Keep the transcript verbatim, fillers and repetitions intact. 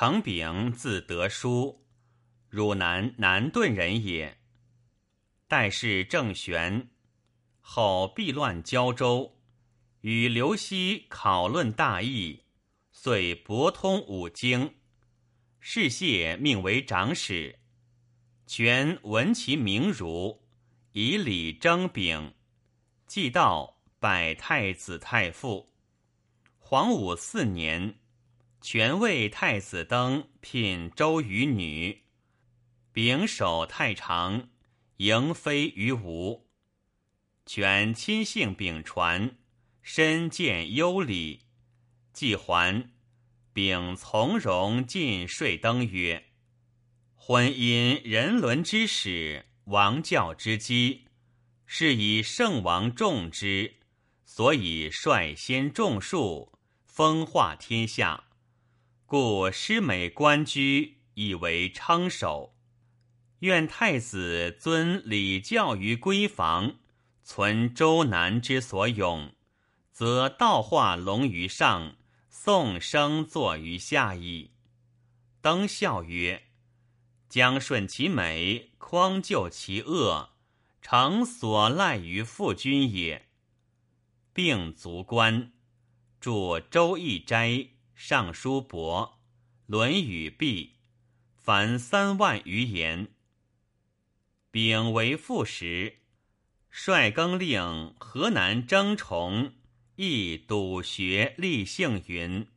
程秉字德叔，汝南南顿人也。代氏郑玄，后避乱交州，与刘熙考论大义，遂博通五经。士燮命为长史。权闻其名儒，以礼征秉，既到拜太子太傅。黄武四年，权为太子登聘周瑜女，秉守太常，迎妃于吴。权亲幸秉传，深见优礼，既还，秉从容进说登曰：婚姻人伦之始，王教之基，是以圣王重之，所以率先种树，风化天下，故师美官居，以为称首。愿太子尊礼教于闺房，存周南之所咏，则道化隆于上，颂声作于下矣。登笑曰：将顺其美，匡救其恶，诚所赖于父君也。并卒官，著《周易斋》《尚书伯》《论语毕，凡三万余言。秉为副时，率更令河南征崇，亦笃学立姓云。